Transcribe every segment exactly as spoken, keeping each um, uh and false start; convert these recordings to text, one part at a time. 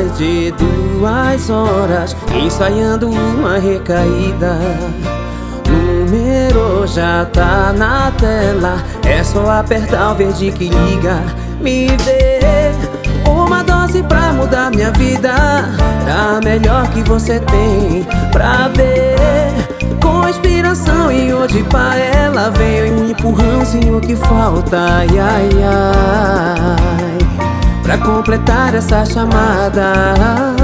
mais de duas horas ensaiando uma recaída. O número já tá na tela, é só apertar o verde que liga. Me dê uma dose pra mudar minha vida, da melhor que você tem pra ver. Com inspiração e hoje pra ela veio um empurrãozinho que falta, ai, ai, ai, pra completar essa chamada.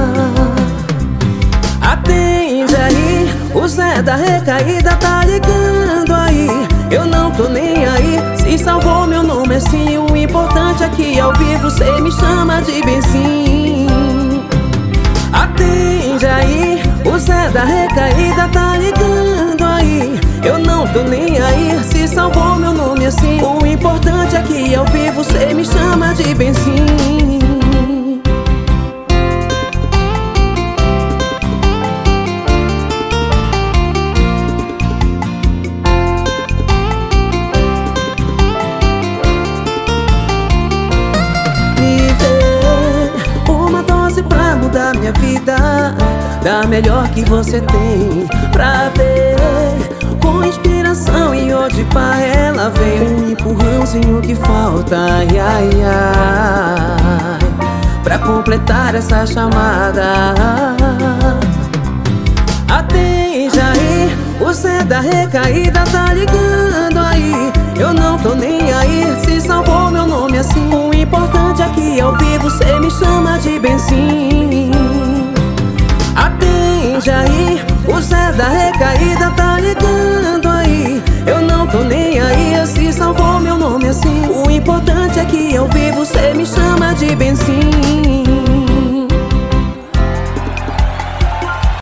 Atende aí, o Zé da recaída tá ligando aí. Eu não tô nem aí, se salvou meu nome é sim. O importante é que ao vivo cê me chama de bem sim. Atende aí, o Zé da recaída tá ligando aí. Eu não tô nem aí, se salvou meu nome assim. O importante é que ao vivo cê me chama de bem sim. Da minha vida, da melhor que você tem pra ver. Com inspiração e hoje pra ela vem um empurrãozinho que falta, ai, ai, ai, pra completar essa chamada. Atende aí, o Zé da recaída tá ligando aí. Eu não tô nem aí, se salvou meu nome assim. O importante é que ao vivo cê me chama de bem sim. Atende aí, o Zé da recaída tá ligando aí. Eu não tô nem aí, se salvou meu nome assim. O importante é que ao vivo cê me chama de bem sim.